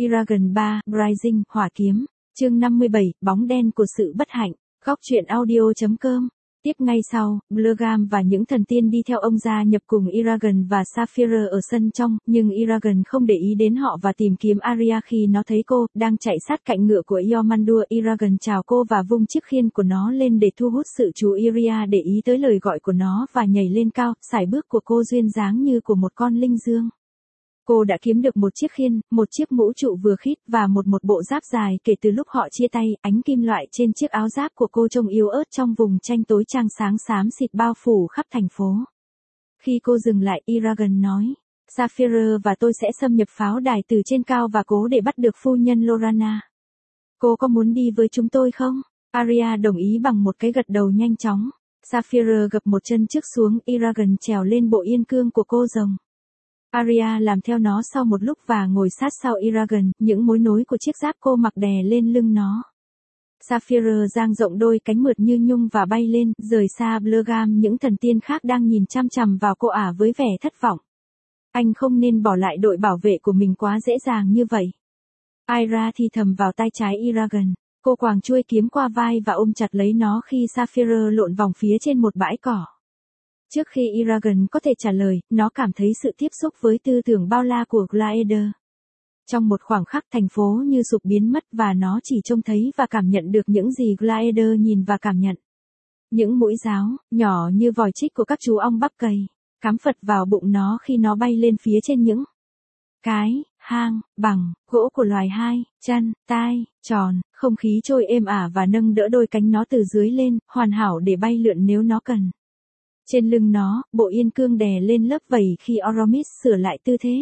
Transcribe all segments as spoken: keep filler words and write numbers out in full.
Eragon ba, Rising, Hỏa Kiếm. Chương năm mươi bảy, Bóng đen của sự bất hạnh. Góc truyện audio.com. Tiếp ngay sau, Bluegam và những thần tiên đi theo ông gia nhập cùng Eragon và Sapphire ở sân trong, nhưng Eragon không để ý đến họ và tìm kiếm Arya khi nó thấy cô, đang chạy sát cạnh ngựa của Eomandur. Eragon chào cô và vung chiếc khiên của nó lên để thu hút sự chú Arya để ý tới lời gọi của nó và nhảy lên cao, sải bước của cô duyên dáng như của một con linh dương. Cô đã kiếm được một chiếc khiên, một chiếc mũ trụ vừa khít và một một bộ giáp dài kể từ lúc họ chia tay. Ánh kim loại trên chiếc áo giáp của cô trông yếu ớt trong vùng tranh tối trang sáng xám xịt bao phủ khắp thành phố. Khi cô dừng lại, Eragon nói, Sapphire và tôi sẽ xâm nhập pháo đài từ trên cao và cố để bắt được phu nhân Lorana. Cô có muốn đi với chúng tôi không? Arya đồng ý bằng một cái gật đầu nhanh chóng. Sapphire gập một chân trước xuống, Eragon trèo lên bộ yên cương của cô rồng. Arya làm theo nó sau một lúc và ngồi sát sau Eragon, những mối nối của chiếc giáp cô mặc đè lên lưng nó. Sapphire dang rộng đôi cánh mượt như nhung và bay lên, rời xa Bluegam. Những thần tiên khác đang nhìn chăm chằm vào cô ả với vẻ thất vọng. Anh không nên bỏ lại đội bảo vệ của mình quá dễ dàng như vậy. Aira thì thầm vào tai trái Eragon. Cô quàng chuôi kiếm qua vai và ôm chặt lấy nó khi Sapphire lộn vòng phía trên một bãi cỏ. Trước khi Eragon có thể trả lời, nó cảm thấy sự tiếp xúc với tư tưởng bao la của Glaider. Trong một khoảng khắc thành phố như sụp biến mất và nó chỉ trông thấy và cảm nhận được những gì Glaider nhìn và cảm nhận. Những mũi giáo, nhỏ như vòi trích của các chú ong bắp cày, cắm phật vào bụng nó khi nó bay lên phía trên những cái hang bằng gỗ của loài hai chân, tai, tròn, không khí trôi êm ả và nâng đỡ đôi cánh nó từ dưới lên, hoàn hảo để bay lượn nếu nó cần. Trên lưng nó, bộ yên cương đè lên lớp vảy khi Oromis sửa lại tư thế.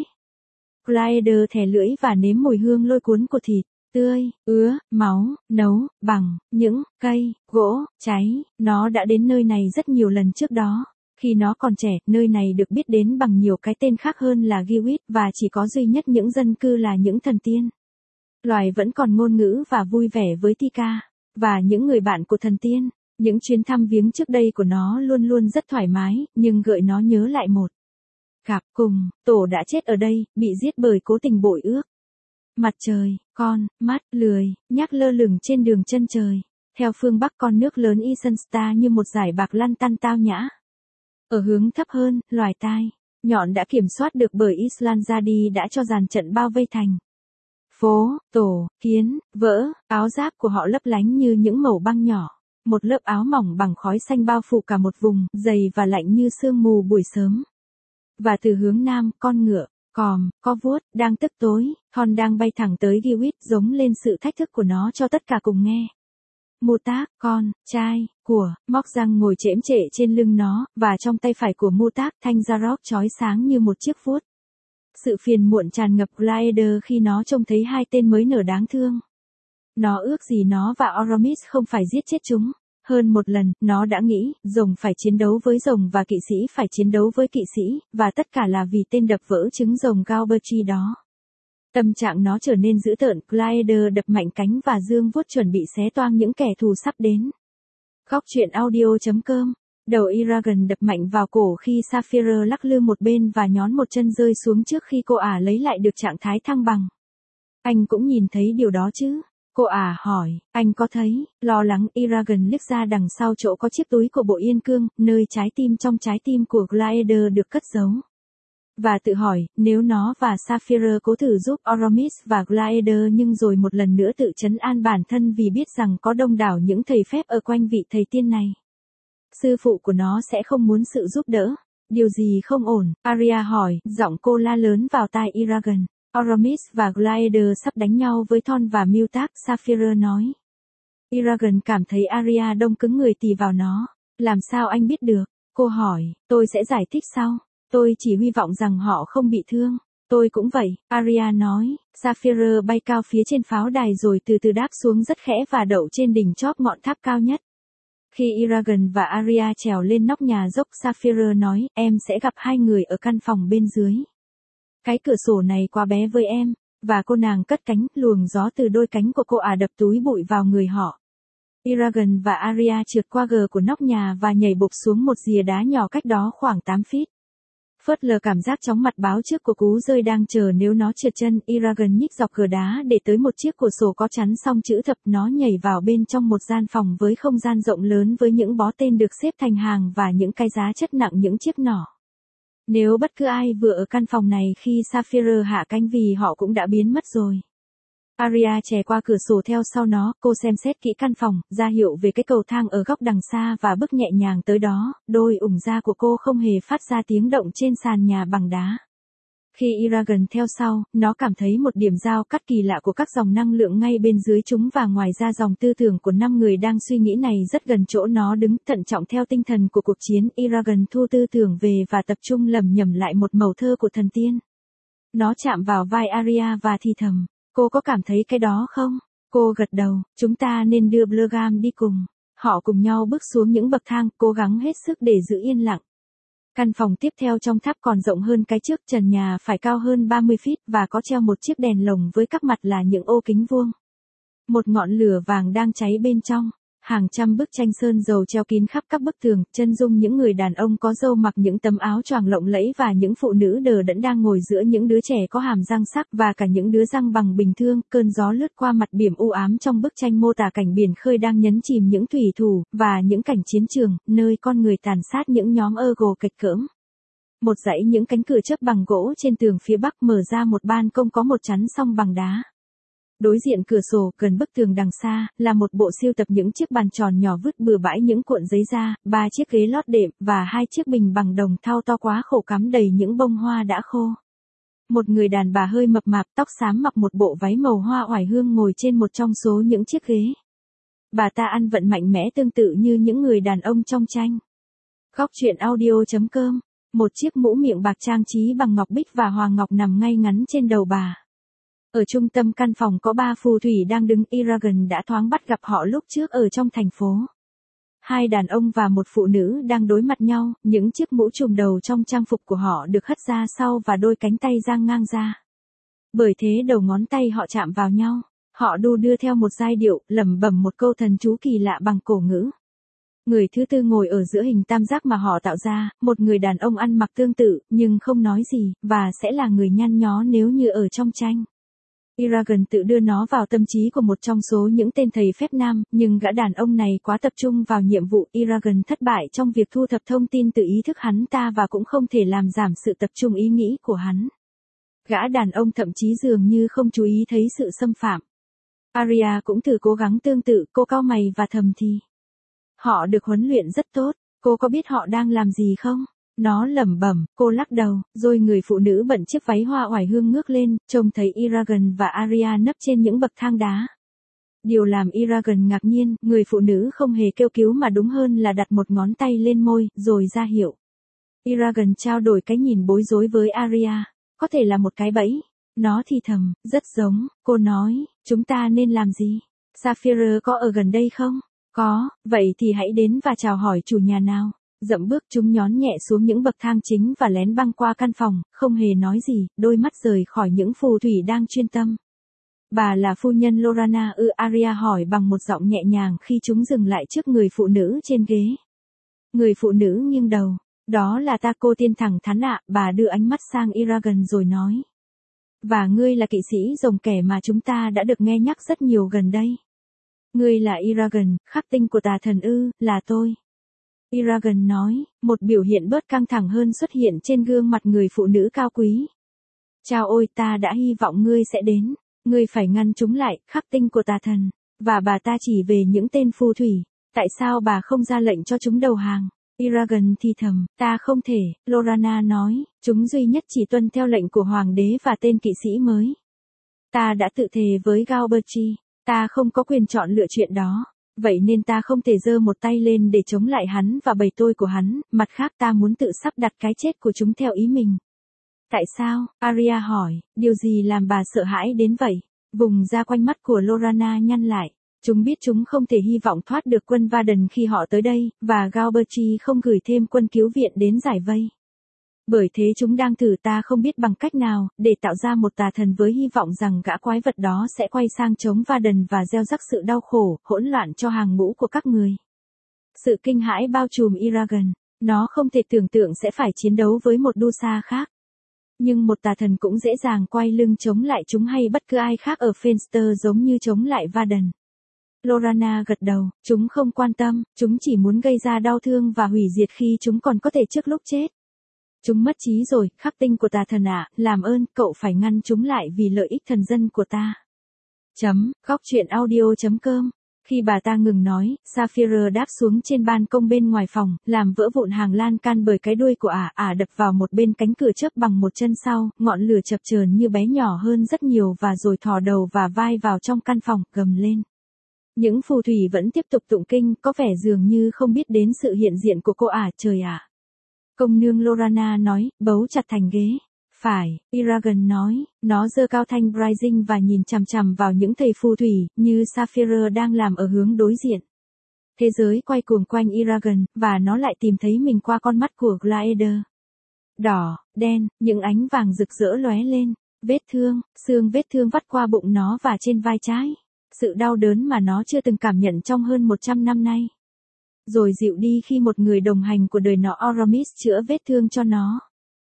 Glaider thè lưỡi và nếm mùi hương lôi cuốn của thịt tươi, ứa, máu, nấu, bằng, những cây, gỗ, cháy. Nó đã đến nơi này rất nhiều lần trước đó. Khi nó còn trẻ, nơi này được biết đến bằng nhiều cái tên khác hơn là Gyuit và chỉ có duy nhất những dân cư là những thần tiên. Loài vẫn còn ngôn ngữ và vui vẻ với Tika, và những người bạn của thần tiên. Những chuyến thăm viếng trước đây của nó luôn luôn rất thoải mái, nhưng gợi nó nhớ lại một gặp cùng, tổ đã chết ở đây, bị giết bởi cố tình bội ước. Mặt trời, con, mắt, lười, nhác lơ lửng trên đường chân trời. Theo phương Bắc con nước lớn Isenstar như một dải bạc lăn tăn tao nhã. Ở hướng thấp hơn, loài tai nhọn đã kiểm soát được bởi Islandzadi đã cho dàn trận bao vây thành phố, tổ, kiến, vỡ, áo giáp của họ lấp lánh như những mẩu băng nhỏ. Một lớp áo mỏng bằng khói xanh bao phủ cả một vùng, dày và lạnh như sương mù buổi sớm. Và từ hướng nam, con ngựa, còm, co vuốt, đang tức tối, Thon đang bay thẳng tới Gyuit giống lên sự thách thức của nó cho tất cả cùng nghe. Mutak, con, trai, của, móc răng ngồi chễm trệ trên lưng nó, và trong tay phải của Mutak thanh Zarok chói sáng như một chiếc vuốt. Sự phiền muộn tràn ngập Glaider khi nó trông thấy hai tên mới nở đáng thương. Nó ước gì nó và Oromis không phải giết chết chúng. Hơn một lần, nó đã nghĩ, rồng phải chiến đấu với rồng và kỵ sĩ phải chiến đấu với kỵ sĩ, và tất cả là vì tên đập vỡ trứng rồng Galberchi đó. Tâm trạng nó trở nên dữ tợn, Glaider đập mạnh cánh và dương vuốt chuẩn bị xé toang những kẻ thù sắp đến. Góc truyện audio.com. Đầu Eragon đập mạnh vào cổ khi Sapphire lắc lư một bên và nhón một chân rơi xuống trước khi cô ả lấy lại được trạng thái thăng bằng. Anh cũng nhìn thấy điều đó chứ? Cô ả hỏi, anh có thấy, lo lắng. Eragon liếc ra đằng sau chỗ có chiếc túi của bộ yên cương, nơi trái tim trong trái tim của Glaider được cất giấu. Và tự hỏi, nếu nó và Sapphire cố thử giúp Oromis và Glaider nhưng rồi một lần nữa tự trấn an bản thân vì biết rằng có đông đảo những thầy phép ở quanh vị thầy tiên này. Sư phụ của nó sẽ không muốn sự giúp đỡ. Điều gì không ổn? Arya hỏi, giọng cô la lớn vào tai Eragon. Oromis và Glaider sắp đánh nhau với Thon và Mutak, Sapphire nói. Eragon cảm thấy Arya đông cứng người tì vào nó. Làm sao anh biết được? Cô hỏi, tôi sẽ giải thích sau. Tôi chỉ hy vọng rằng họ không bị thương. Tôi cũng vậy, Arya nói. Sapphire bay cao phía trên pháo đài rồi từ từ đáp xuống rất khẽ và đậu trên đỉnh chóp ngọn tháp cao nhất. Khi Eragon và Arya trèo lên nóc nhà dốc, Sapphire nói, em sẽ gặp hai người ở căn phòng bên dưới. Cái cửa sổ này quá bé với em, và cô nàng cất cánh, luồng gió từ đôi cánh của cô ả đập túi bụi vào người họ. Eragon và Arya trượt qua gờ của nóc nhà và nhảy bộp xuống một rìa đá nhỏ cách đó khoảng tám feet. Phớt lờ cảm giác chóng mặt báo trước của cú rơi đang chờ nếu nó trượt chân, Eragon nhích dọc cửa đá để tới một chiếc cửa sổ có chắn xong chữ thập, nó nhảy vào bên trong một gian phòng với không gian rộng lớn với những bó tên được xếp thành hàng và những cái giá chất nặng những chiếc nỏ. Nếu bất cứ ai vừa ở căn phòng này khi Sapphire hạ cánh vì họ cũng đã biến mất rồi. Arya chè qua cửa sổ theo sau nó, cô xem xét kỹ căn phòng, ra hiệu về cái cầu thang ở góc đằng xa và bước nhẹ nhàng tới đó, đôi ủng da của cô không hề phát ra tiếng động trên sàn nhà bằng đá. Khi Eragon theo sau, nó cảm thấy một điểm giao cắt kỳ lạ của các dòng năng lượng ngay bên dưới chúng và ngoài ra dòng tư tưởng của năm người đang suy nghĩ này rất gần chỗ nó đứng thận trọng theo tinh thần của cuộc chiến. Eragon thu tư tưởng về và tập trung lẩm nhẩm lại một mẩu thơ của thần tiên. Nó chạm vào vai Arya và thì thầm. Cô có cảm thấy cái đó không? Cô gật đầu, chúng ta nên đưa Blergam đi cùng. Họ cùng nhau bước xuống những bậc thang, cố gắng hết sức để giữ yên lặng. Căn phòng tiếp theo trong tháp còn rộng hơn cái trước, trần nhà phải cao hơn ba mươi feet và có treo một chiếc đèn lồng với các mặt là những ô kính vuông. Một ngọn lửa vàng đang cháy bên trong. Hàng trăm bức tranh sơn dầu treo kín khắp các bức tường, chân dung những người đàn ông có râu mặc những tấm áo choàng lộng lẫy và những phụ nữ đờ đẫn đang ngồi giữa những đứa trẻ có hàm răng sắc và cả những đứa răng bằng bình thường. Cơn gió lướt qua mặt biển u ám trong bức tranh mô tả cảnh biển khơi đang nhấn chìm những thủy thủ và những cảnh chiến trường, nơi con người tàn sát những nhóm Ergo kịch cỡm. Một dãy những cánh cửa chớp bằng gỗ trên tường phía bắc mở ra một ban công có một chắn song bằng đá. Đối diện cửa sổ, gần bức tường đằng xa, là một bộ sưu tập những chiếc bàn tròn nhỏ vứt bừa bãi những cuộn giấy da, ba chiếc ghế lót đệm, và hai chiếc bình bằng đồng thau to quá khổ cắm đầy những bông hoa đã khô. Một người đàn bà hơi mập mạp, tóc xám mặc một bộ váy màu hoa oải hương ngồi trên một trong số những chiếc ghế. Bà ta ăn vận mạnh mẽ tương tự như những người đàn ông trong tranh. Góc truyện audio chấm com. Một chiếc mũ miệng bạc trang trí bằng ngọc bích và hoàng ngọc nằm ngay ngắn trên đầu bà. Ở trung tâm căn phòng có ba phù thủy đang đứng. Eragon đã thoáng bắt gặp họ lúc trước ở trong thành phố. Hai đàn ông và một phụ nữ đang đối mặt nhau, những chiếc mũ trùm đầu trong trang phục của họ được hất ra sau và đôi cánh tay dang ngang ra. Bởi thế đầu ngón tay họ chạm vào nhau, họ đu đưa theo một giai điệu, lẩm bẩm một câu thần chú kỳ lạ bằng cổ ngữ. Người thứ tư ngồi ở giữa hình tam giác mà họ tạo ra, một người đàn ông ăn mặc tương tự, nhưng không nói gì, và sẽ là người nhăn nhó nếu như ở trong tranh. Eragon tự đưa nó vào tâm trí của một trong số những tên thầy phép nam, nhưng gã đàn ông này quá tập trung vào nhiệm vụ. Eragon thất bại trong việc thu thập thông tin từ ý thức hắn ta và cũng không thể làm giảm sự tập trung ý nghĩ của hắn. Gã đàn ông thậm chí dường như không chú ý thấy sự xâm phạm. Arya cũng thử cố gắng tương tự, cô cau mày và thầm thì. Họ được huấn luyện rất tốt, cô có biết họ đang làm gì không? Nó lẩm bẩm, cô lắc đầu, rồi người phụ nữ bận chiếc váy hoa oải hương ngước lên, trông thấy Eragon và Arya nấp trên những bậc thang đá. Điều làm Eragon ngạc nhiên, người phụ nữ không hề kêu cứu mà đúng hơn là đặt một ngón tay lên môi, rồi ra hiệu. Eragon trao đổi cái nhìn bối rối với Arya, có thể là một cái bẫy. Nó thì thầm, rất giống, cô nói, chúng ta nên làm gì? Sapphire có ở gần đây không? Có, vậy thì hãy đến và chào hỏi chủ nhà nào. Dậm bước chúng nhón nhẹ xuống những bậc thang chính và lén băng qua căn phòng, không hề nói gì, đôi mắt rời khỏi những phù thủy đang chuyên tâm. Bà là phu nhân Lorana ư? Arya hỏi bằng một giọng nhẹ nhàng khi chúng dừng lại trước người phụ nữ trên ghế. Người phụ nữ nghiêng đầu, đó là ta, cô tiên thẳng thắn ạ. Bà đưa ánh mắt sang Eragon rồi nói. Và ngươi là kỵ sĩ rồng kẻ mà chúng ta đã được nghe nhắc rất nhiều gần đây. Ngươi là Eragon, khắc tinh của tà thần ư? Là tôi. Eragon nói, một biểu hiện bớt căng thẳng hơn xuất hiện trên gương mặt người phụ nữ cao quý. Chao ôi, ta đã hy vọng ngươi sẽ đến, ngươi phải ngăn chúng lại, khắc tinh của tà thần. Và bà ta chỉ về những tên phù thủy, tại sao bà không ra lệnh cho chúng đầu hàng? Eragon thì thầm, ta không thể. Lorana nói, chúng duy nhất chỉ tuân theo lệnh của hoàng đế và tên kỵ sĩ mới. Ta đã tự thề với Galbertry, ta không có quyền chọn lựa chuyện đó. Vậy nên ta không thể giơ một tay lên để chống lại hắn và bầy tôi của hắn, mặt khác ta muốn tự sắp đặt cái chết của chúng theo ý mình. Tại sao? Arya hỏi, điều gì làm bà sợ hãi đến vậy? Vùng da quanh mắt của Lorana nhăn lại. Chúng biết chúng không thể hy vọng thoát được quân Varden khi họ tới đây, và Galbertry không gửi thêm quân cứu viện đến giải vây. Bởi thế chúng đang thử ta không biết bằng cách nào, để tạo ra một tà thần với hy vọng rằng gã quái vật đó sẽ quay sang chống Varden và gieo rắc sự đau khổ, hỗn loạn cho hàng ngũ của các người. Sự kinh hãi bao trùm Eragon. Nó không thể tưởng tượng sẽ phải chiến đấu với một Dusa khác. Nhưng một tà thần cũng dễ dàng quay lưng chống lại chúng hay bất cứ ai khác ở Fenster giống như chống lại Varden. Lorana gật đầu, chúng không quan tâm, chúng chỉ muốn gây ra đau thương và hủy diệt khi chúng còn có thể trước lúc chết. Chúng mất trí rồi, khắc tinh của tà thần ạ, làm ơn, cậu phải ngăn chúng lại vì lợi ích thần dân của ta. Chấm, góc truyện audio chấm com. Khi bà ta ngừng nói, Sapphire đáp xuống trên ban công bên ngoài phòng, làm vỡ vụn hàng lan can bởi cái đuôi của ả, ả đập vào một bên cánh cửa chớp bằng một chân sau, ngọn lửa chập chờn như bé nhỏ hơn rất nhiều và rồi thò đầu và vai vào trong căn phòng, gầm lên. Những phù thủy vẫn tiếp tục tụng kinh, có vẻ dường như không biết đến sự hiện diện của cô ả, trời ạ. Công nương Lorana nói, bấu chặt thành ghế. Phải, Eragon nói, nó giơ cao thanh Rising và nhìn chằm chằm vào những thầy phù thủy, như Sapphire đang làm ở hướng đối diện. Thế giới quay cuồng quanh Eragon, và nó lại tìm thấy mình qua con mắt của Glider. Đỏ, đen, những ánh vàng rực rỡ lóe lên, vết thương, xương vết thương vắt qua bụng nó và trên vai trái. Sự đau đớn mà nó chưa từng cảm nhận trong hơn một trăm năm nay. Rồi dịu đi khi một người đồng hành của đời nó Aramis chữa vết thương cho nó.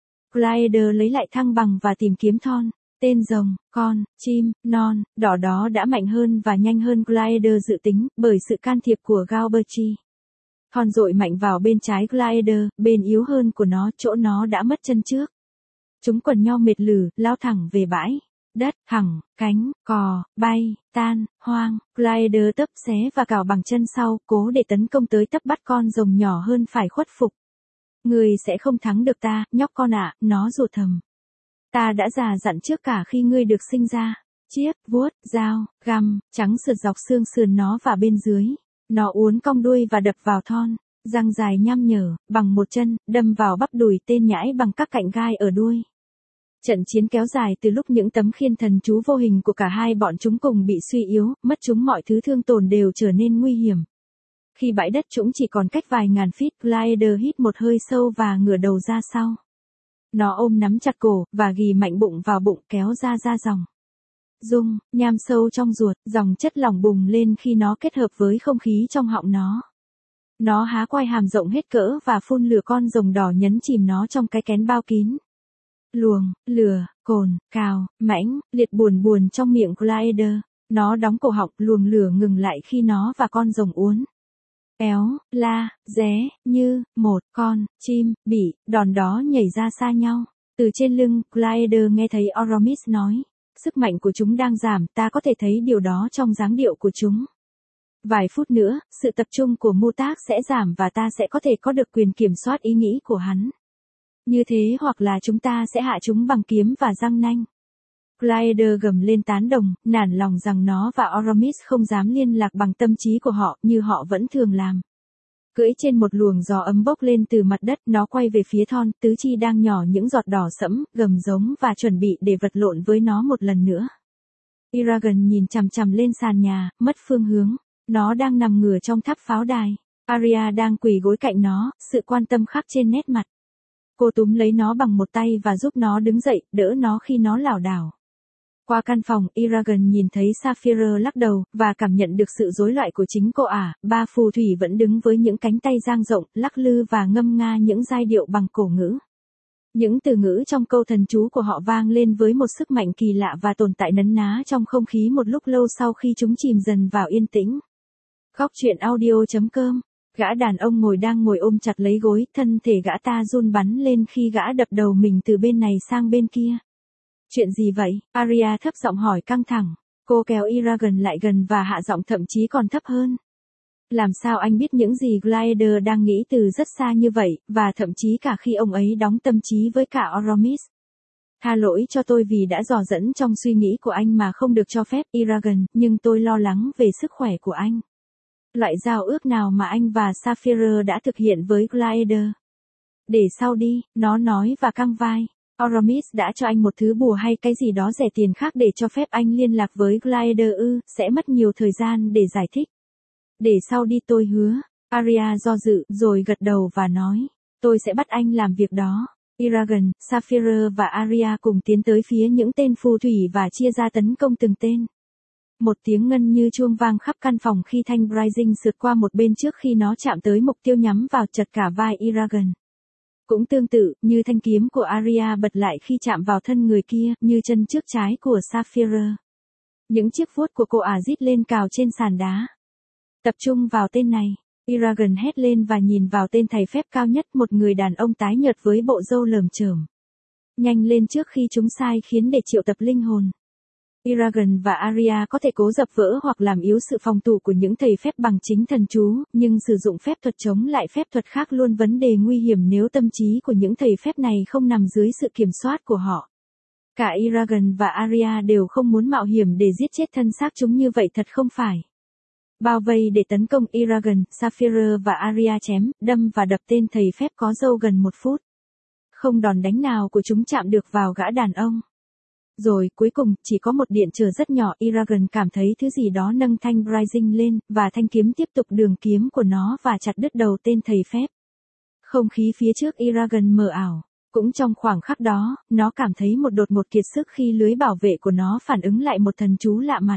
Glider lấy lại thăng bằng và tìm kiếm Thon, tên rồng, con, chim, non, đỏ đó đã mạnh hơn và nhanh hơn Glider dự tính, bởi sự can thiệp của Galberchi. Thon dội mạnh vào bên trái Glider, bên yếu hơn của nó, chỗ nó đã mất chân trước. Chúng quần nhau mệt lử, lao thẳng về bãi. Đất, thẳng, cánh, cò, bay, tan, hoang, Glider tấp xé và cào bằng chân sau, cố để tấn công tới tấp bắt con rồng nhỏ hơn phải khuất phục. Người sẽ không thắng được ta, nhóc con ạ, nó rủa thầm. Ta đã già dặn trước cả khi ngươi được sinh ra. Chiếc, vuốt, dao, găm, trắng sượt dọc xương sườn nó và bên dưới. Nó uốn cong đuôi và đập vào Thon, răng dài nham nhở, bằng một chân, đâm vào bắp đùi tên nhãi bằng các cạnh gai ở đuôi. Trận chiến kéo dài từ lúc những tấm khiên thần chú vô hình của cả hai bọn chúng cùng bị suy yếu, mất chúng mọi thứ thương tổn đều trở nên nguy hiểm. Khi bãi đất chúng chỉ còn cách vài ngàn feet, Glider hít một hơi sâu và ngửa đầu ra sau. Nó ôm nắm chặt cổ, và ghì mạnh bụng vào bụng kéo ra ra dòng. Rung, nham sâu trong ruột, dòng chất lỏng bùng lên khi nó kết hợp với không khí trong họng nó. Nó há quai hàm rộng hết cỡ và phun lửa con rồng đỏ nhấn chìm nó trong cái kén bao kín. Luồng, lửa, cồn, cào, mãnh, liệt buồn buồn trong miệng Glider. Nó đóng cổ họng, luồng lửa ngừng lại khi nó và con rồng uốn. Éo, la, ré, như, một, con, chim, bị, đòn đó nhảy ra xa nhau. Từ trên lưng, Glider nghe thấy Aramis nói. Sức mạnh của chúng đang giảm, ta có thể thấy điều đó trong dáng điệu của chúng. Vài phút nữa, sự tập trung của Mutak sẽ giảm và ta sẽ có thể có được quyền kiểm soát ý nghĩ của hắn. Như thế hoặc là chúng ta sẽ hạ chúng bằng kiếm và răng nanh. Glider gầm lên tán đồng, nản lòng rằng nó và Aramis không dám liên lạc bằng tâm trí của họ như họ vẫn thường làm. Cưỡi trên một luồng gió ấm bốc lên từ mặt đất, nó quay về phía Thon, tứ chi đang nhỏ những giọt đỏ sẫm, gầm giống và chuẩn bị để vật lộn với nó một lần nữa. Eragon nhìn chằm chằm lên sàn nhà, mất phương hướng. Nó đang nằm ngửa trong tháp pháo đài. Arya đang quỳ gối cạnh nó, sự quan tâm khắc trên nét mặt. Cô túm lấy nó bằng một tay và giúp nó đứng dậy, đỡ nó khi nó lảo đảo. Qua căn phòng, Eragon nhìn thấy Sapphire lắc đầu, và cảm nhận được sự rối loạn của chính cô ả. Ba phù thủy vẫn đứng với những cánh tay dang rộng, lắc lư và ngâm nga những giai điệu bằng cổ ngữ. Những từ ngữ trong câu thần chú của họ vang lên với một sức mạnh kỳ lạ và tồn tại nấn ná trong không khí một lúc lâu sau khi chúng chìm dần vào yên tĩnh. Góc truyện audio chấm com. Gã đàn ông ngồi đang ngồi ôm chặt lấy gối, thân thể gã ta run bắn lên khi gã đập đầu mình từ bên này sang bên kia. Chuyện gì vậy? Arya thấp giọng hỏi căng thẳng. Cô kéo Eragon lại gần và hạ giọng thậm chí còn thấp hơn. Làm sao anh biết những gì Glider đang nghĩ từ rất xa như vậy, và thậm chí cả khi ông ấy đóng tâm trí với cả Aramis. Tha lỗi cho tôi vì đã dò dẫn trong suy nghĩ của anh mà không được cho phép, Eragon, nhưng tôi lo lắng về sức khỏe của anh. Loại giao ước nào mà anh và Sapphire đã thực hiện với Glider? Để sau đi, nó nói và căng vai. Aramis đã cho anh một thứ bùa hay cái gì đó rẻ tiền khác để cho phép anh liên lạc với Glider ư, sẽ mất nhiều thời gian để giải thích. Để sau đi tôi hứa. Arya do dự, rồi gật đầu và nói. Tôi sẽ bắt anh làm việc đó. Eragon, Sapphire và Arya cùng tiến tới phía những tên phù thủy và chia ra tấn công từng tên. Một tiếng ngân như chuông vang khắp căn phòng khi thanh Rising sượt qua một bên trước khi nó chạm tới mục tiêu nhắm vào chật cả vai Eragon. Cũng tương tự, như thanh kiếm của Arya bật lại khi chạm vào thân người kia, như chân trước trái của Sapphire. Những chiếc vuốt của cô ả rít lên cào trên sàn đá. Tập trung vào tên này. Eragon hét lên và nhìn vào tên thầy phép cao nhất, một người đàn ông tái nhợt với bộ râu lởm chởm. Nhanh lên trước khi chúng sai khiến để triệu tập linh hồn. Eragon và Arya có thể cố dập vỡ hoặc làm yếu sự phòng thủ của những thầy phép bằng chính thần chú, nhưng sử dụng phép thuật chống lại phép thuật khác luôn vấn đề nguy hiểm nếu tâm trí của những thầy phép này không nằm dưới sự kiểm soát của họ. Cả Eragon và Arya đều không muốn mạo hiểm để giết chết thân xác chúng như vậy, thật không phải. Bao vây để tấn công Eragon, Sapphire và Arya chém, đâm và đập tên thầy phép có râu gần một phút. Không đòn đánh nào của chúng chạm được vào gã đàn ông. Rồi, cuối cùng, chỉ có một điện trở rất nhỏ, Eragon cảm thấy thứ gì đó nâng thanh Rising lên, và thanh kiếm tiếp tục đường kiếm của nó và chặt đứt đầu tên thầy phép. Không khí phía trước Eragon mờ ảo. Cũng trong khoảng khắc đó, nó cảm thấy một đột ngột kiệt sức khi lưới bảo vệ của nó phản ứng lại một thần chú lạ mặt.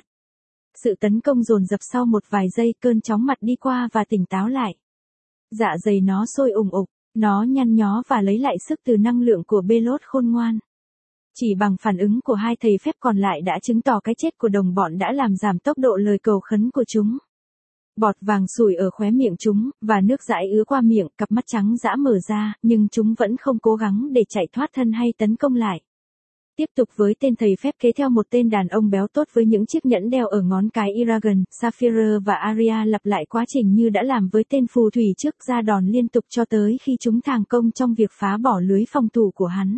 Sự tấn công dồn dập sau một vài giây, cơn chóng mặt đi qua và tỉnh táo lại. Dạ dày nó sôi ùng ục, nó nhăn nhó và lấy lại sức từ năng lượng của Belot khôn ngoan. Chỉ bằng phản ứng của hai thầy phép còn lại đã chứng tỏ cái chết của đồng bọn đã làm giảm tốc độ lời cầu khấn của chúng. Bọt vàng sủi ở khóe miệng chúng, và nước dãi ứa qua miệng, cặp mắt trắng dã mở ra, nhưng chúng vẫn không cố gắng để chạy thoát thân hay tấn công lại. Tiếp tục với tên thầy phép kế theo, một tên đàn ông béo tốt với những chiếc nhẫn đeo ở ngón cái. Eragon, Sapphire và Arya lặp lại quá trình như đã làm với tên phù thủy trước, ra đòn liên tục cho tới khi chúng thành công trong việc phá bỏ lưới phòng thủ của hắn.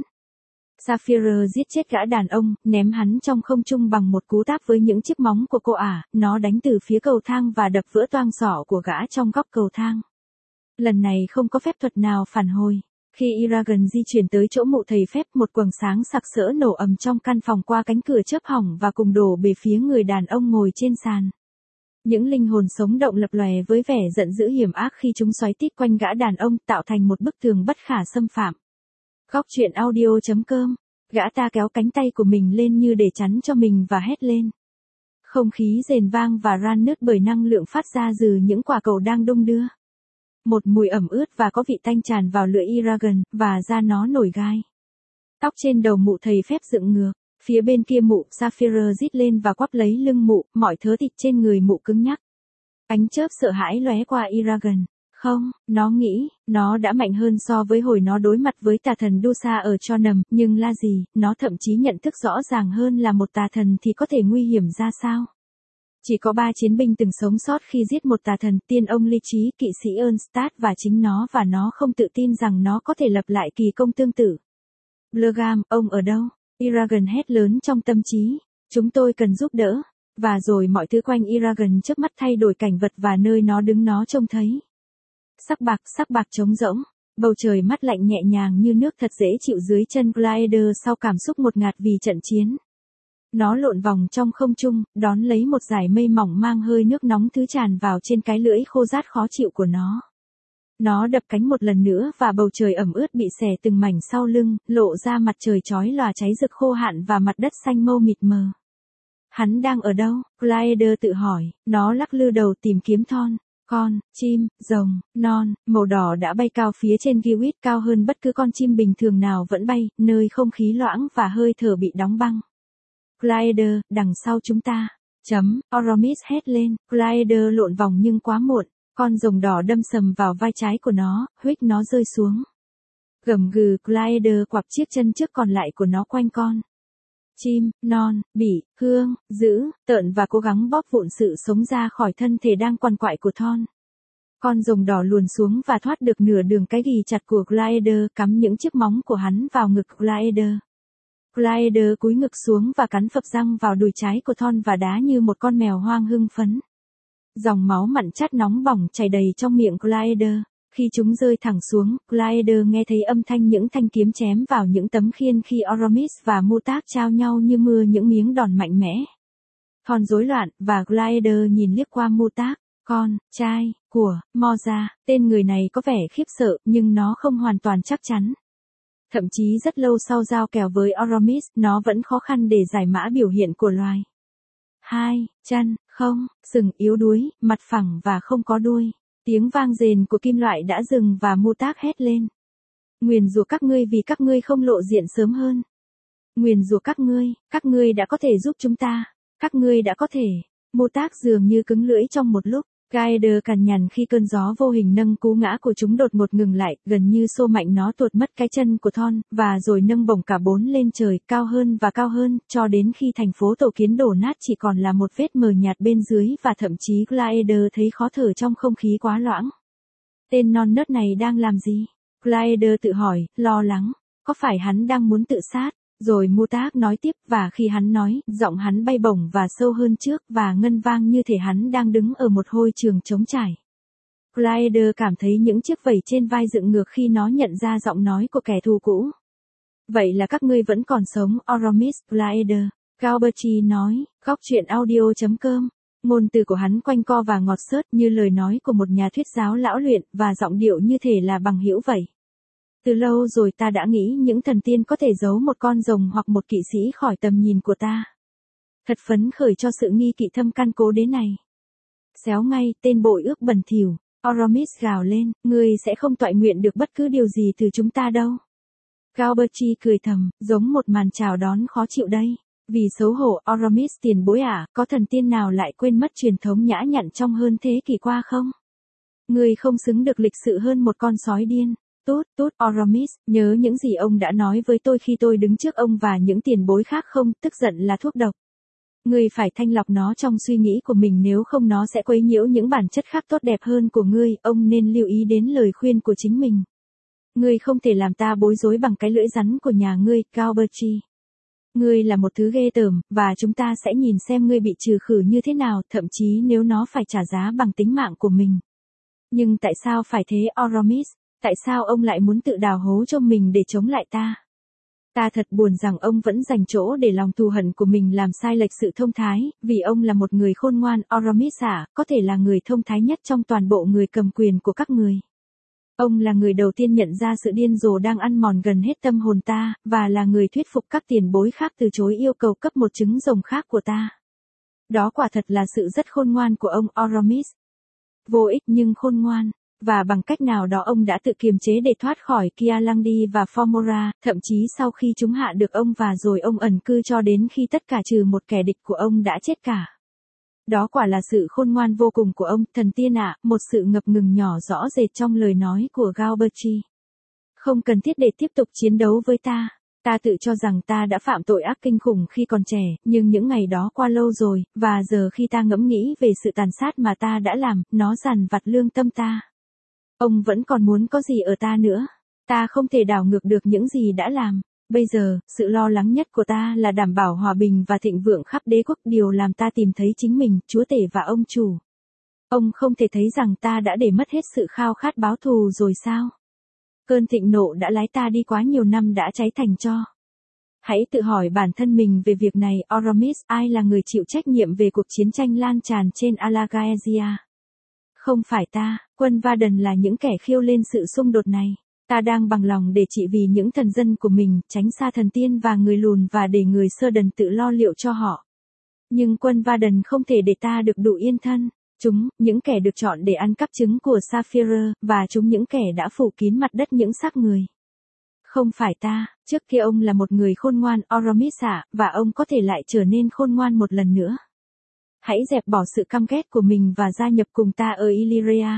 Sapphire giết chết gã đàn ông, ném hắn trong không trung bằng một cú táp với những chiếc móng của cô ả, nó đánh từ phía cầu thang và đập vỡ toang sọ của gã trong góc cầu thang. Lần này không có phép thuật nào phản hồi. Khi Eragon di chuyển tới chỗ mụ thầy phép, một quầng sáng sặc sỡ nổ ầm trong căn phòng qua cánh cửa chớp hỏng và cùng đổ về phía người đàn ông ngồi trên sàn. Những linh hồn sống động lập lòe với vẻ giận dữ hiểm ác khi chúng xoáy tít quanh gã đàn ông, tạo thành một bức tường bất khả xâm phạm. Góc truyện audio chấm com. Gã ta kéo cánh tay của mình lên như để chắn cho mình và hét lên. Không khí rền vang và ran nứt bởi năng lượng phát ra từ những quả cầu đang đung đưa. Một mùi ẩm ướt và có vị tanh tràn vào lưỡi Eragon, và da nó nổi gai. Tóc trên đầu mụ thầy phép dựng ngược. Phía bên kia mụ, Sapphire rít lên và quắp lấy lưng mụ, mọi thớ thịt trên người mụ cứng nhắc. Ánh chớp sợ hãi lóe qua Eragon. Không, nó nghĩ, nó đã mạnh hơn so với hồi nó đối mặt với tà thần Dusa ở Chonam, nhưng là gì, nó thậm chí nhận thức rõ ràng hơn là một tà thần thì có thể nguy hiểm ra sao. Chỉ có ba chiến binh từng sống sót khi giết một tà thần, tiên ông Lý Trí, kỵ sĩ Ernstad và chính nó, và nó không tự tin rằng nó có thể lập lại kỳ công tương tự. Blegam, ông ở đâu? Eragon hét lớn trong tâm trí. Chúng tôi cần giúp đỡ. Và rồi mọi thứ quanh Eragon chớp mắt thay đổi cảnh vật và nơi nó đứng nó trông thấy. Sắc bạc, sắc bạc trống rỗng. Bầu trời mát lạnh nhẹ nhàng như nước, thật dễ chịu dưới chân Glider sau cảm xúc ngột ngạt vì trận chiến. Nó lộn vòng trong không trung, đón lấy một dải mây mỏng mang hơi nước nóng thứ tràn vào trên cái lưỡi khô rát khó chịu của nó. Nó đập cánh một lần nữa và bầu trời ẩm ướt bị xẻ từng mảnh sau lưng, lộ ra mặt trời chói lòa cháy rực khô hạn và mặt đất xanh mâu mịt mờ. Hắn đang ở đâu? Glider tự hỏi, nó lắc lư đầu tìm kiếm Thon. Con, chim, rồng, non, màu đỏ đã bay cao phía trên Giwit, cao hơn bất cứ con chim bình thường nào vẫn bay, nơi không khí loãng và hơi thở bị đóng băng. Glider, đằng sau chúng ta. Chấm, Oromis hét lên, Glider lộn vòng nhưng quá muộn, con rồng đỏ đâm sầm vào vai trái của nó, huých nó rơi xuống. Gầm gừ, Glider quặp chiếc chân trước còn lại của nó quanh con. Chim, non, bỉ, hương, dữ, tợn và cố gắng bóp vụn sự sống ra khỏi thân thể đang quằn quại của Thon. Con rồng đỏ luồn xuống và thoát được nửa đường cái ghì chặt của Glider, cắm những chiếc móng của hắn vào ngực Glider. Glider cúi ngực xuống và cắn phập răng vào đùi trái của Thon và đá như một con mèo hoang hưng phấn. Dòng máu mặn chát nóng bỏng chảy đầy trong miệng Glider. Khi chúng rơi thẳng xuống, Glider nghe thấy âm thanh những thanh kiếm chém vào những tấm khiên khi Oromis và Mutak trao nhau như mưa những miếng đòn mạnh mẽ. Thon rối loạn, và Glider nhìn liếc qua Mutak, con, trai, của, Moza. Tên người này có vẻ khiếp sợ, nhưng nó không hoàn toàn chắc chắn. Thậm chí rất lâu sau giao kèo với Oromis, nó vẫn khó khăn để giải mã biểu hiện của loài. hai, chân, không, sừng yếu đuối, mặt phẳng và không có đuôi. Tiếng vang rền của kim loại đã dừng và Mutak hét lên. Nguyền rủa các ngươi vì các ngươi không lộ diện sớm hơn. Nguyền rủa các ngươi, các ngươi đã có thể giúp chúng ta. Các ngươi đã có thể. Mutak dường như cứng lưỡi trong một lúc. Gaeder cằn nhằn khi cơn gió vô hình nâng cú ngã của chúng đột ngột ngừng lại, gần như xô mạnh nó tuột mất cái chân của Thon, và rồi nâng bổng cả bốn lên trời, cao hơn và cao hơn, cho đến khi thành phố tổ kiến đổ nát chỉ còn là một vết mờ nhạt bên dưới và thậm chí Gaeder thấy khó thở trong không khí quá loãng. Tên non nớt này đang làm gì? Gaeder tự hỏi, lo lắng. Có phải hắn đang muốn tự sát? Rồi Mutak nói tiếp, và khi hắn nói, giọng hắn bay bổng và sâu hơn trước và ngân vang như thể hắn đang đứng ở một hôi trường trống trải. Gaeder cảm thấy những chiếc vảy trên vai dựng ngược khi nó nhận ra giọng nói của kẻ thù cũ. Vậy là các ngươi vẫn còn sống, Oromis, Gaeder. Galberti nói, góc truyện audio chấm com. Ngôn từ của hắn quanh co và ngọt xớt như lời nói của một nhà thuyết giáo lão luyện, và giọng điệu như thể là bằng hữu vậy. Từ lâu rồi ta đã nghĩ những thần tiên có thể giấu một con rồng hoặc một kỵ sĩ khỏi tầm nhìn của ta. Thật phấn khởi cho sự nghi kỵ thâm căn cố đế này. Xéo ngay, tên bội ước bẩn thỉu. Oromis gào lên, ngươi sẽ không toại nguyện được bất cứ điều gì từ chúng ta đâu. Galberti cười thầm, giống một màn chào đón khó chịu đây. Vì xấu hổ, Oromis tiền bối à, có thần tiên nào lại quên mất truyền thống nhã nhặn trong hơn thế kỷ qua không? Ngươi không xứng được lịch sự hơn một con sói điên. Tốt, tốt, Oromis, nhớ những gì ông đã nói với tôi khi tôi đứng trước ông và những tiền bối khác không, tức giận là thuốc độc. Ngươi phải thanh lọc nó trong suy nghĩ của mình, nếu không nó sẽ quấy nhiễu những bản chất khác tốt đẹp hơn của ngươi, ông nên lưu ý đến lời khuyên của chính mình. Ngươi không thể làm ta bối rối bằng cái lưỡi rắn của nhà ngươi, Galberti. Ngươi là một thứ ghê tởm, và chúng ta sẽ nhìn xem ngươi bị trừ khử như thế nào, thậm chí nếu nó phải trả giá bằng tính mạng của mình. Nhưng tại sao phải thế, Oromis? Tại sao ông lại muốn tự đào hố cho mình để chống lại ta? Ta thật buồn rằng ông vẫn dành chỗ để lòng thù hận của mình làm sai lệch sự thông thái, vì ông là một người khôn ngoan, Oromis à, có thể là người thông thái nhất trong toàn bộ người cầm quyền của các người. Ông là người đầu tiên nhận ra sự điên rồ đang ăn mòn gần hết tâm hồn ta, và là người thuyết phục các tiền bối khác từ chối yêu cầu cấp một trứng rồng khác của ta. Đó quả thật là sự rất khôn ngoan của ông, Oromis. Vô ích nhưng khôn ngoan. Và bằng cách nào đó ông đã tự kiềm chế để thoát khỏi Kialandi và Formora, thậm chí sau khi chúng hạ được ông, và rồi ông ẩn cư cho đến khi tất cả trừ một kẻ địch của ông đã chết cả. Đó quả là sự khôn ngoan vô cùng của ông, thần tiên ạ, một sự ngập ngừng nhỏ rõ rệt trong lời nói của Galberti. Không cần thiết để tiếp tục chiến đấu với ta. Ta tự cho rằng ta đã phạm tội ác kinh khủng khi còn trẻ, nhưng những ngày đó qua lâu rồi, và giờ khi ta ngẫm nghĩ về sự tàn sát mà ta đã làm, nó dằn vặt lương tâm ta. Ông vẫn còn muốn có gì ở ta nữa? Ta không thể đảo ngược được những gì đã làm. Bây giờ, sự lo lắng nhất của ta là đảm bảo hòa bình và thịnh vượng khắp đế quốc, điều làm ta tìm thấy chính mình, chúa tể và ông chủ. Ông không thể thấy rằng ta đã để mất hết sự khao khát báo thù rồi sao? Cơn thịnh nộ đã lái ta đi quá nhiều năm đã cháy thành tro. Hãy tự hỏi bản thân mình về việc này, Oromis, ai là người chịu trách nhiệm về cuộc chiến tranh lan tràn trên Alagaezia? Không phải ta, quân Varden là những kẻ khiêu lên sự xung đột này. Ta đang bằng lòng để trị vì những thần dân của mình, tránh xa thần tiên và người lùn và để người sơ đần tự lo liệu cho họ. Nhưng quân Varden không thể để ta được đủ yên thân. Chúng, những kẻ được chọn để ăn cắp trứng của Sapphire, và chúng những kẻ đã phủ kín mặt đất những xác người. Không phải ta, trước kia ông là một người khôn ngoan, Oromis ạ, và ông có thể lại trở nên khôn ngoan một lần nữa. Hãy dẹp bỏ sự căm ghét của mình và gia nhập cùng ta ở Illyria.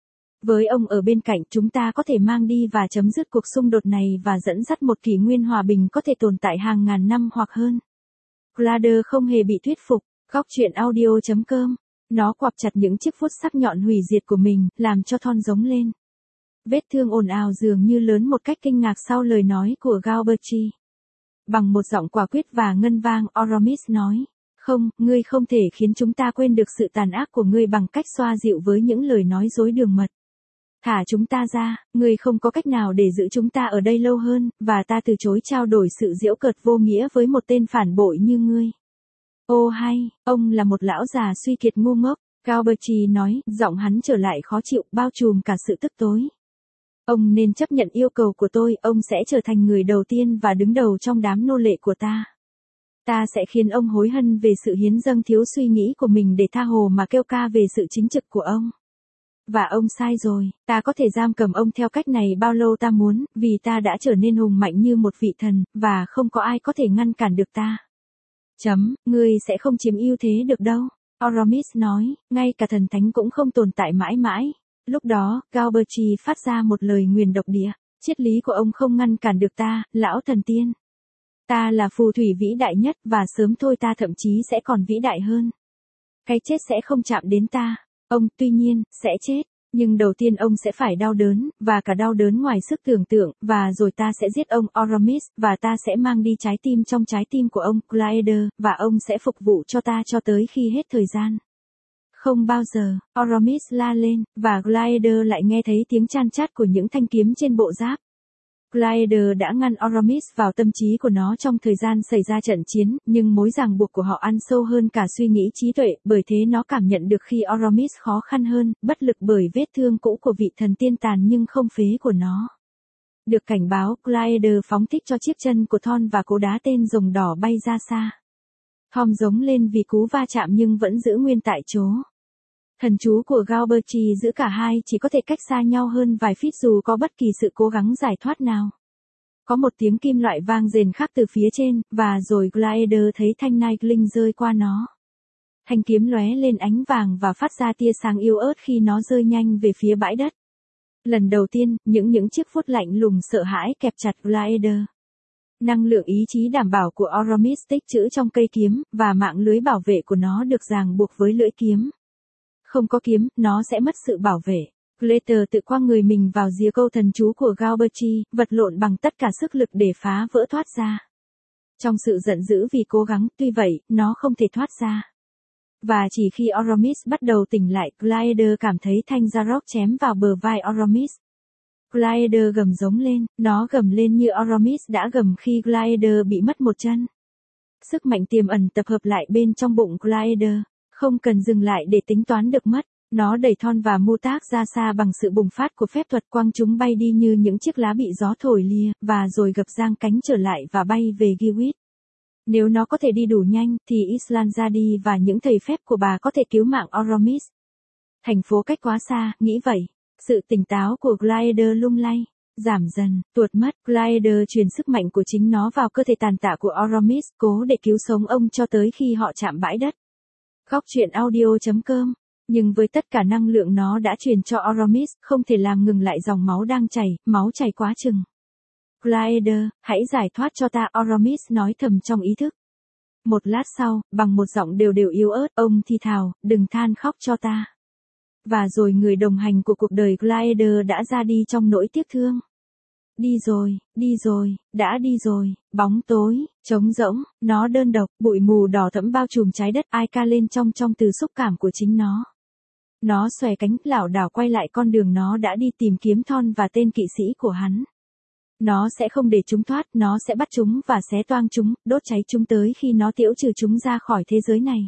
Với ông ở bên cạnh, chúng ta có thể mang đi và chấm dứt cuộc xung đột này và dẫn dắt một kỷ nguyên hòa bình có thể tồn tại hàng ngàn năm hoặc hơn. Glader không hề bị thuyết phục. Góc truyện audio chấm com. Nó quặp chặt những chiếc vuốt sắc nhọn hủy diệt của mình, làm cho Thon giống lên. Vết thương ồn ào dường như lớn một cách kinh ngạc sau lời nói của Galberti. Bằng một giọng quả quyết và ngân vang, Oromis nói. Không, ngươi không thể khiến chúng ta quên được sự tàn ác của ngươi bằng cách xoa dịu với những lời nói dối đường mật. Thả chúng ta ra, ngươi không có cách nào để giữ chúng ta ở đây lâu hơn, và ta từ chối trao đổi sự giễu cợt vô nghĩa với một tên phản bội như ngươi. Ô hay, ông là một lão già suy kiệt ngu ngốc, Galberti nói, giọng hắn trở lại khó chịu, bao trùm cả sự tức tối. Ông nên chấp nhận yêu cầu của tôi, ông sẽ trở thành người đầu tiên và đứng đầu trong đám nô lệ của ta. Ta sẽ khiến ông hối hận về sự hiến dâng thiếu suy nghĩ của mình để tha hồ mà kêu ca về sự chính trực của ông. Và ông sai rồi, ta có thể giam cầm ông theo cách này bao lâu ta muốn, vì ta đã trở nên hùng mạnh như một vị thần, và không có ai có thể ngăn cản được ta. Chấm, ngươi sẽ không chiếm ưu thế được đâu. Aramis nói, ngay cả thần thánh cũng không tồn tại mãi mãi. Lúc đó, Galberti phát ra một lời nguyền độc địa. Triết lý của ông không ngăn cản được ta, lão thần tiên. Ta là phù thủy vĩ đại nhất, và sớm thôi ta thậm chí sẽ còn vĩ đại hơn. Cái chết sẽ không chạm đến ta. Ông, tuy nhiên, sẽ chết. Nhưng đầu tiên ông sẽ phải đau đớn, và cả đau đớn ngoài sức tưởng tượng, và rồi ta sẽ giết ông Aramis, và ta sẽ mang đi trái tim trong trái tim của ông Glider, và ông sẽ phục vụ cho ta cho tới khi hết thời gian. Không bao giờ, Aramis la lên, và Glider lại nghe thấy tiếng chan chát của những thanh kiếm trên bộ giáp. Glider đã ngăn Aramis vào tâm trí của nó trong thời gian xảy ra trận chiến, nhưng mối ràng buộc của họ ăn sâu hơn cả suy nghĩ trí tuệ, bởi thế nó cảm nhận được khi Aramis khó khăn hơn, bất lực bởi vết thương cũ của vị thần tiên tàn nhưng không phế của nó. Được cảnh báo, Glider phóng thích cho chiếc chân của Thon và cố đá tên rồng đỏ bay ra xa. Thom giống lên vì cú va chạm nhưng vẫn giữ nguyên tại chỗ. Thần chú của Galberti giữ cả hai chỉ có thể cách xa nhau hơn vài feet dù có bất kỳ sự cố gắng giải thoát nào. Có một tiếng kim loại vang rền khác từ phía trên, và rồi Glider thấy thanh Nightling rơi qua nó. Thanh kiếm lóe lên ánh vàng và phát ra tia sáng yếu ớt khi nó rơi nhanh về phía bãi đất. Lần đầu tiên, những những chiếc vuốt lạnh lùng sợ hãi kẹp chặt Glider. Năng lượng ý chí đảm bảo của Aramis tích trữ trong cây kiếm, và mạng lưới bảo vệ của nó được ràng buộc với lưỡi kiếm. Không có kiếm, nó sẽ mất sự bảo vệ. Glitter tự quăng người mình vào rìa câu thần chú của Galberti, vật lộn bằng tất cả sức lực để phá vỡ thoát ra. Trong sự giận dữ vì cố gắng, tuy vậy, nó không thể thoát ra. Và chỉ khi Aramis bắt đầu tỉnh lại, Glider cảm thấy thanh Zarok chém vào bờ vai Aramis. Glider gầm giống lên, nó gầm lên như Aramis đã gầm khi Glider bị mất một chân. Sức mạnh tiềm ẩn tập hợp lại bên trong bụng Glider. Không cần dừng lại để tính toán được mất, nó đẩy Thon và Mutak ra xa bằng sự bùng phát của phép thuật quăng chúng bay đi như những chiếc lá bị gió thổi lìa, và rồi gập giang cánh trở lại và bay về Giwit. Nếu nó có thể đi đủ nhanh, thì Islanzadi và những thầy phép của bà có thể cứu mạng Aramis. Thành phố cách quá xa, nghĩ vậy. Sự tỉnh táo của Glider lung lay, giảm dần, tuột mất. Glider truyền sức mạnh của chính nó vào cơ thể tàn tạ của Aramis, cố để cứu sống ông cho tới khi họ chạm bãi đất. Góc truyện audio chấm com. Nhưng với tất cả năng lượng nó đã truyền cho Aramis, không thể làm ngừng lại dòng máu đang chảy, máu chảy quá chừng. Glider, hãy giải thoát cho ta, Aramis nói thầm trong ý thức. Một lát sau, bằng một giọng đều đều yếu ớt, ông thì thào, đừng than khóc cho ta. Và rồi người đồng hành của cuộc đời Glider đã ra đi trong nỗi tiếc thương. Đi rồi, đi rồi, đã đi rồi, bóng tối, trống rỗng, nó đơn độc, bụi mù đỏ thẫm bao trùm trái đất ai ca lên trong trong từ xúc cảm của chính nó. Nó xòe cánh, lảo đảo quay lại con đường nó đã đi tìm kiếm Thon và tên kỵ sĩ của hắn. Nó sẽ không để chúng thoát, nó sẽ bắt chúng và xé toang chúng, đốt cháy chúng tới khi nó tiễu trừ chúng ra khỏi thế giới này.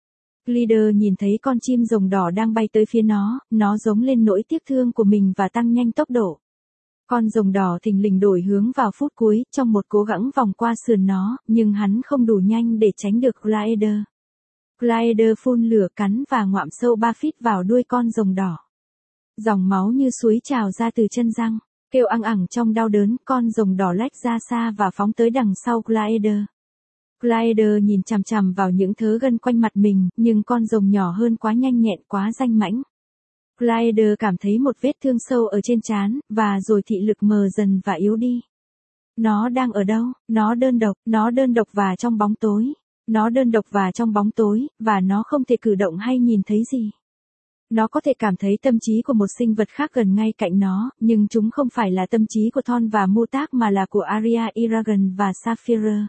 Glider nhìn thấy con chim rồng đỏ đang bay tới phía nó, nó giống lên nỗi tiếc thương của mình và tăng nhanh tốc độ. Con rồng đỏ thình lình đổi hướng vào phút cuối, trong một cố gắng vòng qua sườn nó, nhưng hắn không đủ nhanh để tránh được Glider. Glider phun lửa cắn và ngoạm sâu ba feet vào đuôi con rồng đỏ. Dòng máu như suối trào ra từ chân răng, kêu ăng ẳng trong đau đớn, con rồng đỏ lách ra xa và phóng tới đằng sau Glider. Glider nhìn chằm chằm vào những thớ gân quanh mặt mình, nhưng con rồng nhỏ hơn quá nhanh nhẹn, quá danh mãnh. Glider cảm thấy một vết thương sâu ở trên trán, và rồi thị lực mờ dần và yếu đi. Nó đang ở đâu? Nó đơn độc, nó đơn độc và trong bóng tối. Nó đơn độc và trong bóng tối, và nó không thể cử động hay nhìn thấy gì. Nó có thể cảm thấy tâm trí của một sinh vật khác gần ngay cạnh nó, nhưng chúng không phải là tâm trí của Thon và Mutak mà là của Arya, Eragon và Sapphire.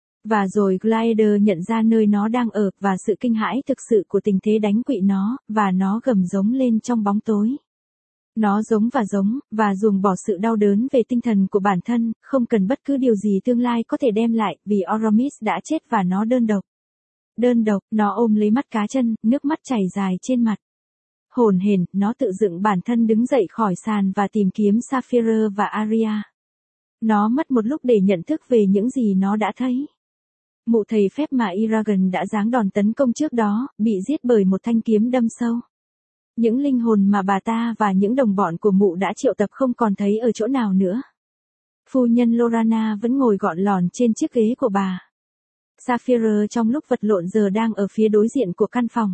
Và rồi Glider nhận ra nơi nó đang ở, và sự kinh hãi thực sự của tình thế đánh quỵ nó, và nó gầm giống lên trong bóng tối. Nó giống và giống, và ruồng bỏ sự đau đớn về tinh thần của bản thân, không cần bất cứ điều gì tương lai có thể đem lại, vì Aramis đã chết và nó đơn độc. Đơn độc, nó ôm lấy mắt cá chân, nước mắt chảy dài trên mặt. Hồn hển, nó tự dựng bản thân đứng dậy khỏi sàn và tìm kiếm Sapphire và Arya. Nó mất một lúc để nhận thức về những gì nó đã thấy. Mụ thầy phép mà Eragon đã giáng đòn tấn công trước đó, bị giết bởi một thanh kiếm đâm sâu. Những linh hồn mà bà ta và những đồng bọn của mụ đã triệu tập không còn thấy ở chỗ nào nữa. Phu nhân Lorana vẫn ngồi gọn lòn trên chiếc ghế của bà. Sapphire trong lúc vật lộn giờ đang ở phía đối diện của căn phòng.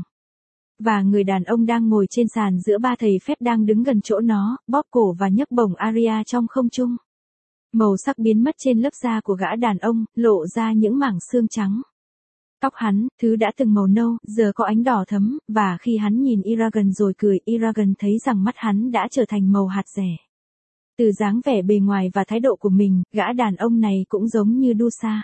Và người đàn ông đang ngồi trên sàn giữa ba thầy phép đang đứng gần chỗ nó, bóp cổ và nhấc bổng Arya trong không trung. Màu sắc biến mất trên lớp da của gã đàn ông, lộ ra những mảng xương trắng. Tóc hắn, thứ đã từng màu nâu, giờ có ánh đỏ thấm, và khi hắn nhìn Eragon rồi cười, Eragon thấy rằng mắt hắn đã trở thành màu hạt rẻ. Từ dáng vẻ bề ngoài và thái độ của mình, gã đàn ông này cũng giống như Dusa.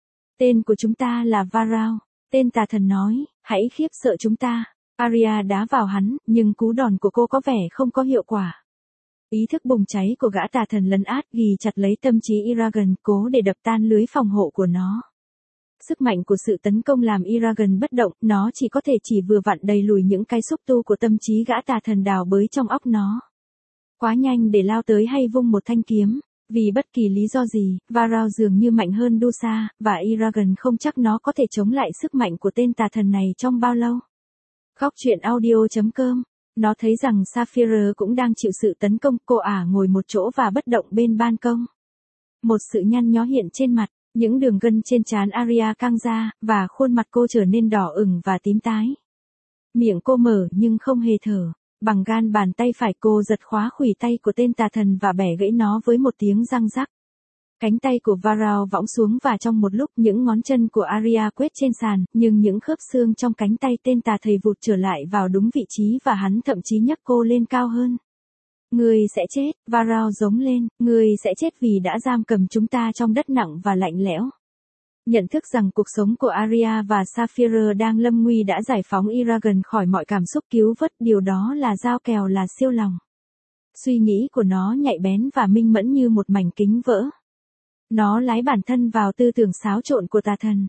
Tên của chúng ta là Varao, tên tà thần nói, hãy khiếp sợ chúng ta. Arya đá vào hắn, nhưng cú đòn của cô có vẻ không có hiệu quả. Ý thức bùng cháy của gã tà thần lấn át ghi chặt lấy tâm trí Eragon, cố để đập tan lưới phòng hộ của nó. Sức mạnh của sự tấn công làm Eragon bất động, nó chỉ có thể chỉ vừa vặn đầy lùi những cái xúc tu của tâm trí gã tà thần đào bới trong óc nó. Quá nhanh để lao tới hay vung một thanh kiếm. Vì bất kỳ lý do gì, Varao dường như mạnh hơn Dusa, và Eragon không chắc nó có thể chống lại sức mạnh của tên tà thần này trong bao lâu. Góc truyện audio chấm com. Nó thấy rằng Sapphire cũng đang chịu sự tấn công, cô ả ngồi một chỗ và bất động bên ban công. Một sự nhăn nhó hiện trên mặt, những đường gân trên trán Arya căng ra, và khuôn mặt cô trở nên đỏ ửng và tím tái. Miệng cô mở nhưng không hề thở. Bằng gan bàn tay phải cô giật khóa khuỷu tay của tên tà thần và bẻ gãy nó với một tiếng răng rắc. Cánh tay của Varao võng xuống và trong một lúc những ngón chân của Arya quét trên sàn, nhưng những khớp xương trong cánh tay tên tà thầy vụt trở lại vào đúng vị trí và hắn thậm chí nhấc cô lên cao hơn. Ngươi sẽ chết, Varao giống lên, ngươi sẽ chết vì đã giam cầm chúng ta trong đất nặng và lạnh lẽo. Nhận thức rằng cuộc sống của Arya và Sapphire đang lâm nguy đã giải phóng Eragon khỏi mọi cảm xúc cứu vớt, điều đó là dao kèo là siêu lòng. Suy nghĩ của nó nhạy bén và minh mẫn như một mảnh kính vỡ. Nó lái bản thân vào tư tưởng xáo trộn của tà thần.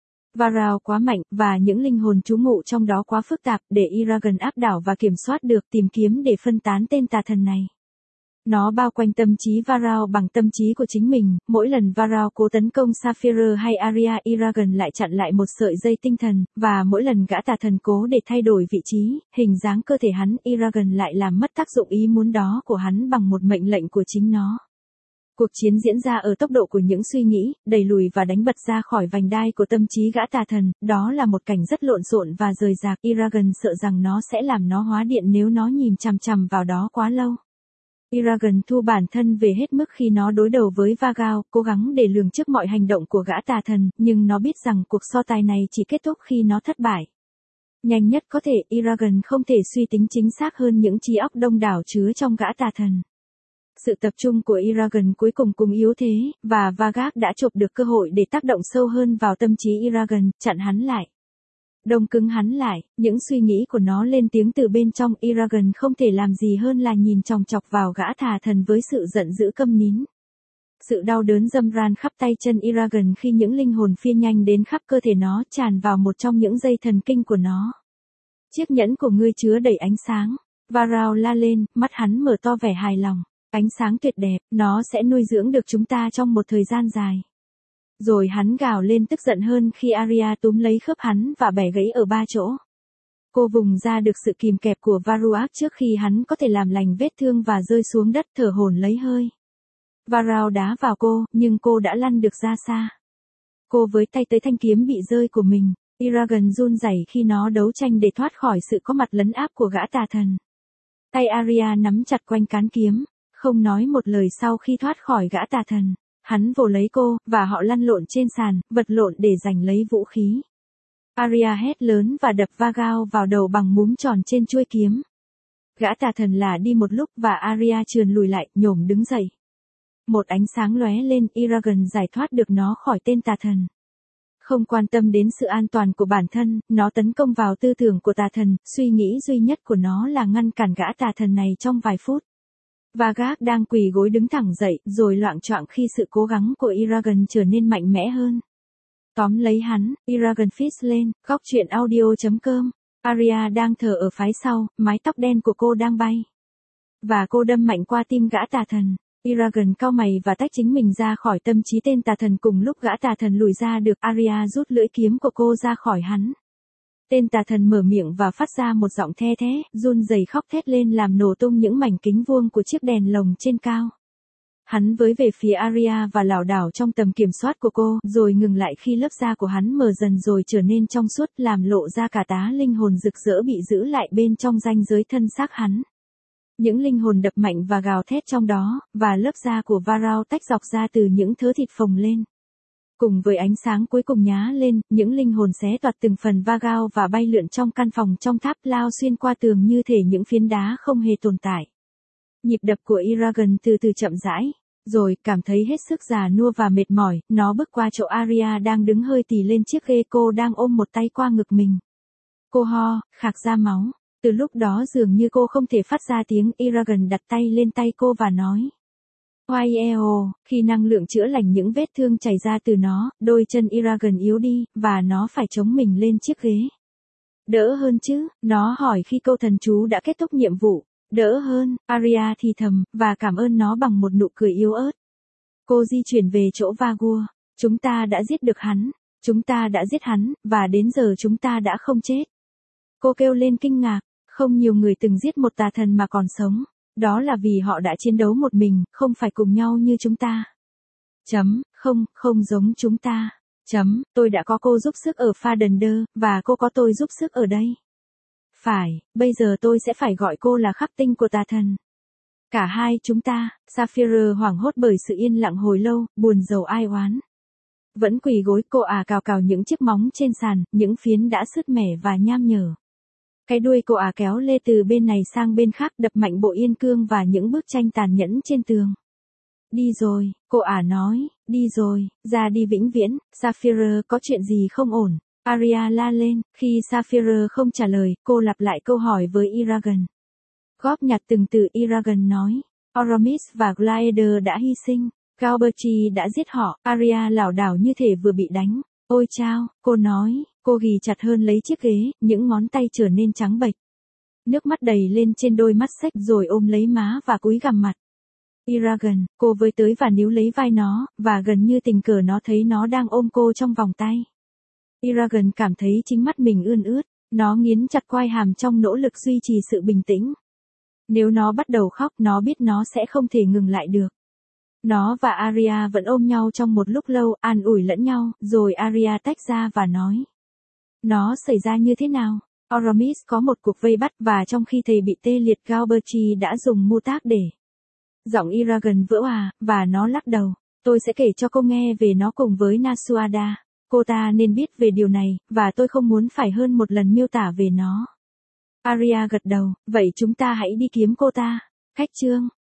Varao quá mạnh, và những linh hồn trú ngụ trong đó quá phức tạp để Eragon áp đảo và kiểm soát được, tìm kiếm để phân tán tên tà thần này. Nó bao quanh tâm trí Varao bằng tâm trí của chính mình, mỗi lần Varao cố tấn công Sapphire hay Arya, Eragon lại chặn lại một sợi dây tinh thần, và mỗi lần gã tà thần cố để thay đổi vị trí, hình dáng cơ thể hắn, Eragon lại làm mất tác dụng ý muốn đó của hắn bằng một mệnh lệnh của chính nó. Cuộc chiến diễn ra ở tốc độ của những suy nghĩ, đẩy lùi và đánh bật ra khỏi vành đai của tâm trí gã tà thần, đó là một cảnh rất lộn xộn và rời rạc, Eragon sợ rằng nó sẽ làm nó hóa điện nếu nó nhìn chằm chằm vào đó quá lâu. Eragon thu bản thân về hết mức khi nó đối đầu với Varao, cố gắng để lường trước mọi hành động của gã tà thần, nhưng nó biết rằng cuộc so tài này chỉ kết thúc khi nó thất bại. Nhanh nhất có thể, Eragon không thể suy tính chính xác hơn những trí óc đông đảo chứa trong gã tà thần. Sự tập trung của Eragon cuối cùng cùng yếu thế, và Vargas đã chộp được cơ hội để tác động sâu hơn vào tâm trí Eragon, chặn hắn lại. Đông cứng hắn lại, những suy nghĩ của nó lên tiếng từ bên trong, Eragon không thể làm gì hơn là nhìn chòng chọc vào gã tà thần với sự giận dữ câm nín. Sự đau đớn dâm ran khắp tay chân Eragon khi những linh hồn phi nhanh đến khắp cơ thể nó, tràn vào một trong những dây thần kinh của nó. Chiếc nhẫn của ngươi chứa đầy ánh sáng. Varao la lên, mắt hắn mở to vẻ hài lòng. Ánh sáng tuyệt đẹp, nó sẽ nuôi dưỡng được chúng ta trong một thời gian dài. Rồi hắn gào lên tức giận hơn khi Arya túm lấy khớp hắn và bẻ gãy ở ba chỗ. Cô vùng ra được sự kìm kẹp của Varroak trước khi hắn có thể làm lành vết thương và rơi xuống đất thở hổn lấy hơi. Varao đá vào cô, nhưng cô đã lăn được ra xa. Cô với tay tới thanh kiếm bị rơi của mình. Eragon run rẩy khi nó đấu tranh để thoát khỏi sự có mặt lấn áp của gã tà thần. Tay Arya nắm chặt quanh cán kiếm, không nói một lời sau khi thoát khỏi gã tà thần. Hắn vồ lấy cô, và họ lăn lộn trên sàn, vật lộn để giành lấy vũ khí. Arya hét lớn và đập Varao vào đầu bằng múm tròn trên chuôi kiếm. Gã tà thần lả đi một lúc và Arya trườn lùi lại, nhổm đứng dậy. Một ánh sáng lóe lên, Eragon giải thoát được nó khỏi tên tà thần. Không quan tâm đến sự an toàn của bản thân, nó tấn công vào tư tưởng của tà thần, suy nghĩ duy nhất của nó là ngăn cản gã tà thần này trong vài phút. Vargas đang quỳ gối đứng thẳng dậy, rồi loạng choạng khi sự cố gắng của Eragon trở nên mạnh mẽ hơn. Tóm lấy hắn, Eragon phít lên, góc truyện audio chấm com. Arya đang thở ở phái sau, mái tóc đen của cô đang bay. Và cô đâm mạnh qua tim gã tà thần. Eragon cau mày và tách chính mình ra khỏi tâm trí tên tà thần. Cùng lúc gã tà thần lùi ra được, Arya rút lưỡi kiếm của cô ra khỏi hắn. Tên tà thần mở miệng và phát ra một giọng the thé, run rẩy khóc thét lên làm nổ tung những mảnh kính vuông của chiếc đèn lồng trên cao. Hắn với về phía Arya và lảo đảo trong tầm kiểm soát của cô, rồi ngừng lại khi lớp da của hắn mờ dần rồi trở nên trong suốt, làm lộ ra cả tá linh hồn rực rỡ bị giữ lại bên trong ranh giới thân xác hắn. Những linh hồn đập mạnh và gào thét trong đó, và lớp da của Varao tách dọc ra từ những thớ thịt phồng lên. Cùng với ánh sáng cuối cùng nhá lên, những linh hồn xé toạc từng phần Varao và bay lượn trong căn phòng trong tháp, lao xuyên qua tường như thể những phiến đá không hề tồn tại. Nhịp đập của Eragon từ từ chậm rãi, rồi cảm thấy hết sức già nua và mệt mỏi, nó bước qua chỗ Arya đang đứng hơi tì lên chiếc ghê, cô đang ôm một tay qua ngực mình. Cô ho, khạc ra máu. Từ lúc đó dường như cô không thể phát ra tiếng, Eragon đặt tay lên tay cô và nói. Oai eo, khi năng lượng chữa lành những vết thương chảy ra từ nó, đôi chân Eragon yếu đi, và nó phải chống mình lên chiếc ghế. Đỡ hơn chứ, nó hỏi khi câu thần chú đã kết thúc nhiệm vụ. Đỡ hơn, Arya thì thầm, và cảm ơn nó bằng một nụ cười yếu ớt. Cô di chuyển về chỗ Vagua. Chúng ta đã giết được hắn. Chúng ta đã giết hắn, và đến giờ chúng ta đã không chết. Cô kêu lên kinh ngạc. Không nhiều người từng giết một tà thần mà còn sống. Đó là vì họ đã chiến đấu một mình, không phải cùng nhau như chúng ta. Chấm, không, không giống chúng ta. Chấm, tôi đã có cô giúp sức ở Fadender, và cô có tôi giúp sức ở đây. Phải, bây giờ tôi sẽ phải gọi cô là khắc tinh của tà thần. Cả hai chúng ta, Sapphire hoảng hốt bởi sự yên lặng hồi lâu, buồn rầu ai oán. Vẫn quỳ gối, cô à cào cào những chiếc móng trên sàn, những phiến đã sứt mẻ và nham nhở. Cái đuôi cô à kéo lê từ bên này sang bên khác, đập mạnh bộ yên cương và những bức tranh tàn nhẫn trên tường. Đi rồi, cô à nói, đi rồi, ra đi vĩnh viễn. Sapphire, có chuyện gì không ổn? Arya la lên, khi Sapphire không trả lời, cô lặp lại câu hỏi với Eragon. Góp nhặt từng từ, Eragon nói. Oramis và Glaider đã hy sinh, Galberti đã giết họ. Arya lảo đảo như thể vừa bị đánh. Ôi chao, cô nói, cô ghì chặt hơn lấy chiếc ghế, những ngón tay trở nên trắng bệch. Nước mắt đầy lên trên đôi mắt xếch rồi ôm lấy má và cúi gằm mặt. Eragon, cô với tới và níu lấy vai nó, và gần như tình cờ nó thấy nó đang ôm cô trong vòng tay. Eragon cảm thấy chính mắt mình ươn ướt, nó nghiến chặt quai hàm trong nỗ lực duy trì sự bình tĩnh. Nếu nó bắt đầu khóc, nó biết nó sẽ không thể ngừng lại được. Nó và Arya vẫn ôm nhau trong một lúc lâu, an ủi lẫn nhau, rồi Arya tách ra và nói. Nó xảy ra như thế nào? Oramis có một cuộc vây bắt, và trong khi thầy bị tê liệt, Galberti đã dùng mưu tác để. Giọng Eragon vỡ òa, và nó lắc đầu. Tôi sẽ kể cho cô nghe về nó cùng với Nasuada. Cô ta nên biết về điều này, và tôi không muốn phải hơn một lần miêu tả về nó. Arya gật đầu, vậy chúng ta hãy đi kiếm cô ta. Khách chương.